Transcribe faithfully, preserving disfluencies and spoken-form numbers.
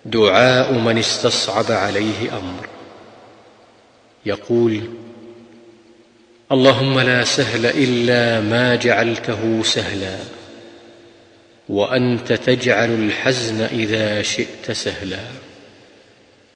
دعاء من استصعب عليه امر، يقول: اللهم لا سهل الا ما جعلته سهلا، وانت تجعل الحزن اذا شئت سهلا.